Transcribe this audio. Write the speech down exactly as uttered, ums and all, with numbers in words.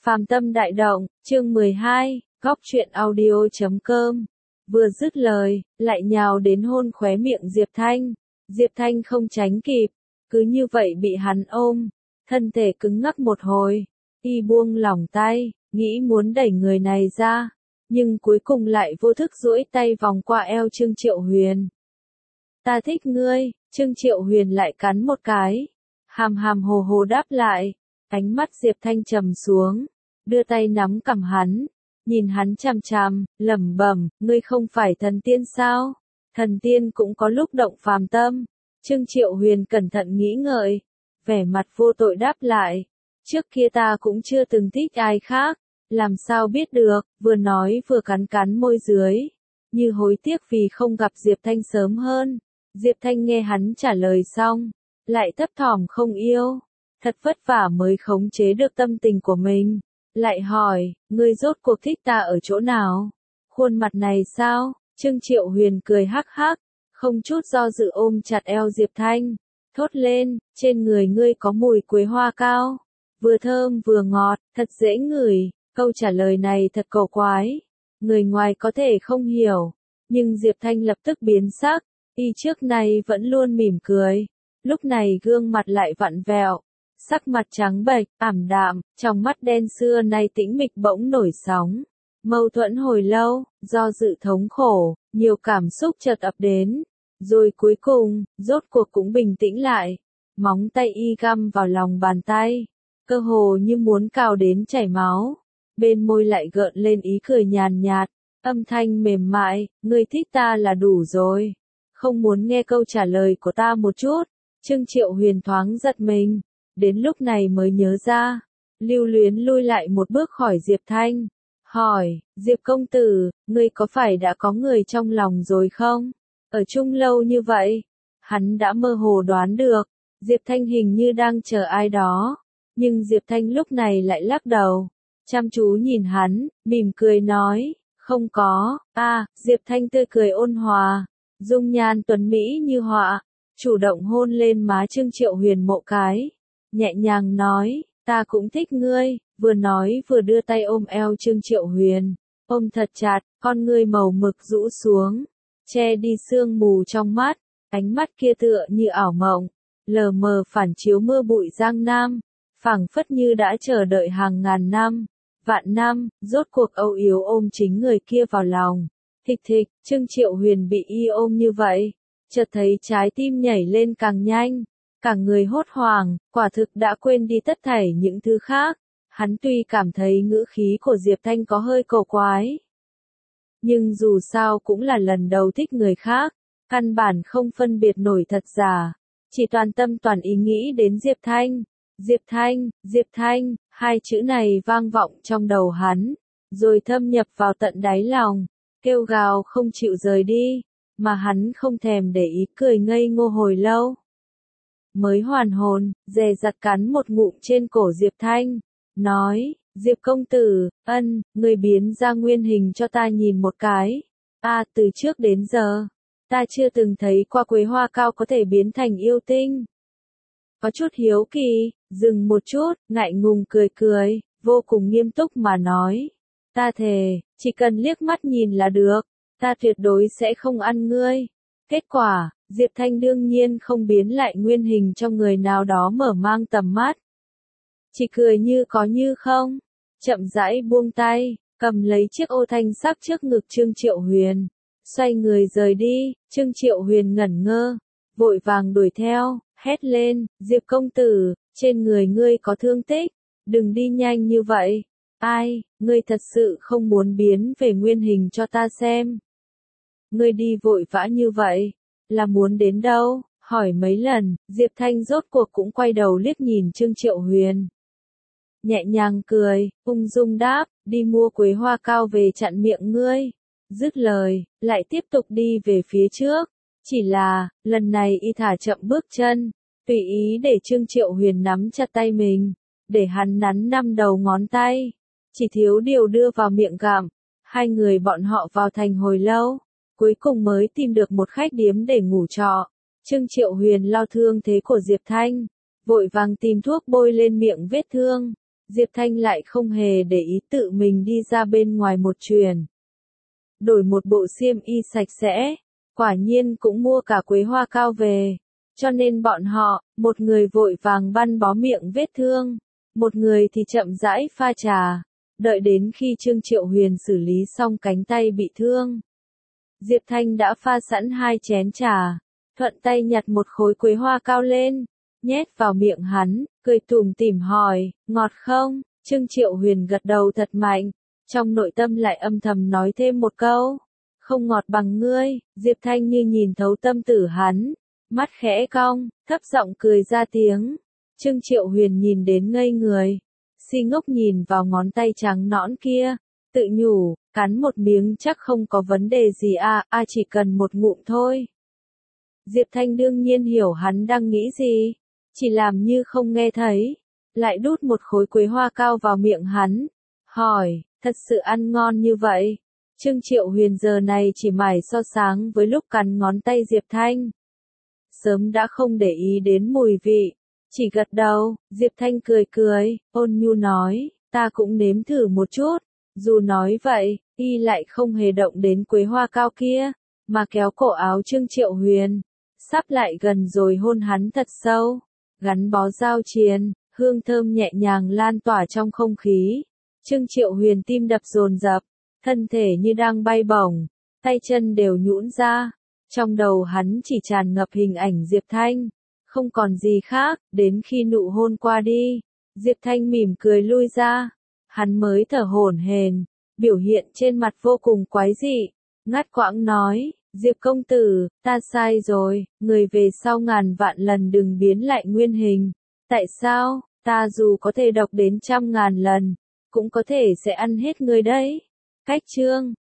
Phàm Tâm Đại Động, chương mười hai, góc truyện audio chấm com. Vừa dứt lời, lại nhào đến hôn khóe miệng Diệp Thanh. Diệp Thanh không tránh kịp, cứ như vậy bị hắn ôm, thân thể cứng ngắc một hồi, y buông lỏng tay, nghĩ muốn đẩy người này ra, nhưng cuối cùng lại vô thức duỗi tay vòng qua eo Trương Triệu Huyền. Ta thích ngươi, Trương Triệu Huyền lại cắn một cái, hàm hàm hồ hồ đáp lại, ánh mắt Diệp Thanh trầm xuống, đưa tay nắm cằm hắn, nhìn hắn chằm chằm, lẩm bẩm, ngươi không phải thần tiên sao? Thần tiên cũng có lúc động phàm tâm. Trương Triệu Huyền cẩn thận nghĩ ngợi, vẻ mặt vô tội đáp lại, trước kia ta cũng chưa từng thích ai khác, làm sao biết được, vừa nói vừa cắn cắn môi dưới, như hối tiếc vì không gặp Diệp Thanh sớm hơn. Diệp Thanh nghe hắn trả lời xong, lại thấp thỏm không yêu, thật vất vả mới khống chế được tâm tình của mình, lại hỏi, ngươi rốt cuộc thích ta ở chỗ nào? Khuôn mặt này sao? Trương Triệu Huyền cười hắc hắc, không chút do dự ôm chặt eo Diệp Thanh, thốt lên, trên người ngươi có mùi quế hoa cao, vừa thơm vừa ngọt, thật dễ ngửi. Câu trả lời này thật cổ quái, người ngoài có thể không hiểu, nhưng Diệp Thanh lập tức biến sắc, y trước này vẫn luôn mỉm cười, lúc này gương mặt lại vặn vẹo, sắc mặt trắng bệch, ảm đạm, trong mắt đen xưa nay tĩnh mịch bỗng nổi sóng. Mâu thuẫn hồi lâu, do dự thống khổ, nhiều cảm xúc chợt ập đến, rồi cuối cùng, rốt cuộc cũng bình tĩnh lại. Móng tay y găm vào lòng bàn tay, cơ hồ như muốn cào đến chảy máu. Bên môi lại gợn lên ý cười nhàn nhạt, âm thanh mềm mại, ngươi thích ta là đủ rồi. Không muốn nghe câu trả lời của ta một chút. Trương Triệu Huyền thoáng giật mình, đến lúc này mới nhớ ra, lưu luyến lui lại một bước khỏi Diệp Thanh. Hỏi, Diệp công tử, ngươi có phải đã có người trong lòng rồi không? Ở chung lâu như vậy, hắn đã mơ hồ đoán được, Diệp Thanh hình như đang chờ ai đó, nhưng Diệp Thanh lúc này lại lắc đầu, chăm chú nhìn hắn, mỉm cười nói, không có. A, à, Diệp Thanh tươi cười ôn hòa, dung nhan tuấn mỹ như họa, chủ động hôn lên má Trương Triệu Huyền một cái, nhẹ nhàng nói, ta cũng thích ngươi. Vừa nói vừa đưa tay ôm eo Trương Triệu Huyền, ôm thật chặt, con ngươi màu mực rũ xuống, che đi sương mù trong mắt, ánh mắt kia tựa như ảo mộng, lờ mờ phản chiếu mưa bụi Giang Nam, phảng phất như đã chờ đợi hàng ngàn năm, vạn năm, rốt cuộc âu yếm ôm chính người kia vào lòng. Thịch thịch, Trương Triệu Huyền bị y ôm như vậy, chợt thấy trái tim nhảy lên càng nhanh, cả người hốt hoảng, quả thực đã quên đi tất thảy những thứ khác. Hắn tuy cảm thấy ngữ khí của Diệp Thanh có hơi cổ quái, nhưng dù sao cũng là lần đầu thích người khác, căn bản không phân biệt nổi thật giả, chỉ toàn tâm toàn ý nghĩ đến Diệp Thanh. Diệp Thanh, Diệp Thanh, hai chữ này vang vọng trong đầu hắn, rồi thâm nhập vào tận đáy lòng, kêu gào không chịu rời đi, mà hắn không thèm để ý, cười ngây ngô hồi lâu. Mới hoàn hồn, dè dặt cắn một ngụm trên cổ Diệp Thanh, nói, Diệp công tử, ân, người biến ra nguyên hình cho ta nhìn một cái. A, à, từ trước đến giờ, ta chưa từng thấy qua quế hoa cao có thể biến thành yêu tinh. Có chút hiếu kỳ, dừng một chút, ngại ngùng cười cười, vô cùng nghiêm túc mà nói, ta thề, chỉ cần liếc mắt nhìn là được, ta tuyệt đối sẽ không ăn ngươi. Kết quả, Diệp Thanh đương nhiên không biến lại nguyên hình cho người nào đó mở mang tầm mắt. Chỉ cười như có như không, chậm rãi buông tay, cầm lấy chiếc ô thanh sắc trước ngực Trương Triệu Huyền, xoay người rời đi. Trương Triệu Huyền ngẩn ngơ, vội vàng đuổi theo, hét lên, Diệp công tử, trên người ngươi có thương tích, đừng đi nhanh như vậy. Ai, ngươi thật sự không muốn biến về nguyên hình cho ta xem? Ngươi đi vội vã như vậy, là muốn đến đâu? Hỏi mấy lần, Diệp Thanh rốt cuộc cũng quay đầu liếc nhìn Trương Triệu Huyền. Nhẹ nhàng cười, ung dung đáp, đi mua quế hoa cao về chặn miệng ngươi. Dứt lời, lại tiếp tục đi về phía trước. Chỉ là, lần này y thả chậm bước chân, tùy ý để Trương Triệu Huyền nắm chặt tay mình, để hắn nắn năm đầu ngón tay, chỉ thiếu điều đưa vào miệng gặm. Hai người bọn họ vào thành hồi lâu, cuối cùng mới tìm được một khách điếm để ngủ trọ. Trương Triệu Huyền lo thương thế của Diệp Thanh, vội vàng tìm thuốc bôi lên miệng vết thương, Diệp Thanh lại không hề để ý tự mình đi ra bên ngoài một chuyến. Đổi một bộ xiêm y sạch sẽ, quả nhiên cũng mua cả quế hoa cao về. Cho nên bọn họ, một người vội vàng băng bó miệng vết thương, một người thì chậm rãi pha trà, đợi đến khi Trương Triệu Huyền xử lý xong cánh tay bị thương. Diệp Thanh đã pha sẵn hai chén trà, thuận tay nhặt một khối quế hoa cao lên, nhét vào miệng hắn, cười tủm tỉm hỏi, ngọt không? Trương Triệu Huyền gật đầu thật mạnh, trong nội tâm lại âm thầm nói thêm một câu, không ngọt bằng ngươi. Diệp Thanh như nhìn thấu tâm tử hắn, mắt khẽ cong, thấp giọng cười ra tiếng. Trương Triệu Huyền nhìn đến ngây người, si ngốc nhìn vào ngón tay trắng nõn kia, tự nhủ, cắn một miếng chắc không có vấn đề gì à, à chỉ cần một ngụm thôi. Diệp Thanh đương nhiên hiểu hắn đang nghĩ gì, chỉ làm như không nghe thấy, lại đút một khối quế hoa cao vào miệng hắn, hỏi, thật sự ăn ngon như vậy? Trương Triệu Huyền giờ này chỉ mải so sáng với lúc cắn ngón tay Diệp Thanh. Sớm đã không để ý đến mùi vị, chỉ gật đầu. Diệp Thanh cười cười, ôn nhu nói, ta cũng nếm thử một chút. Dù nói vậy, y lại không hề động đến quế hoa cao kia, mà kéo cổ áo Trương Triệu Huyền, sắp lại gần rồi hôn hắn thật sâu, gắn bó giao triền, hương thơm nhẹ nhàng lan tỏa trong không khí. Trương Triệu Huyền tim đập dồn dập, thân thể như đang bay bổng, tay chân đều nhũn ra, trong đầu hắn chỉ tràn ngập hình ảnh Diệp Thanh, không còn gì khác. Đến khi nụ hôn qua đi, Diệp Thanh mỉm cười lui ra, hắn mới thở hổn hển, biểu hiện trên mặt vô cùng quái dị, ngắt quãng nói, Diệp công tử, ta sai rồi, người về sau ngàn vạn lần đừng biến lại nguyên hình. Tại sao? Ta dù có thể độc đến trăm ngàn lần, cũng có thể sẽ ăn hết người đấy. Cách chương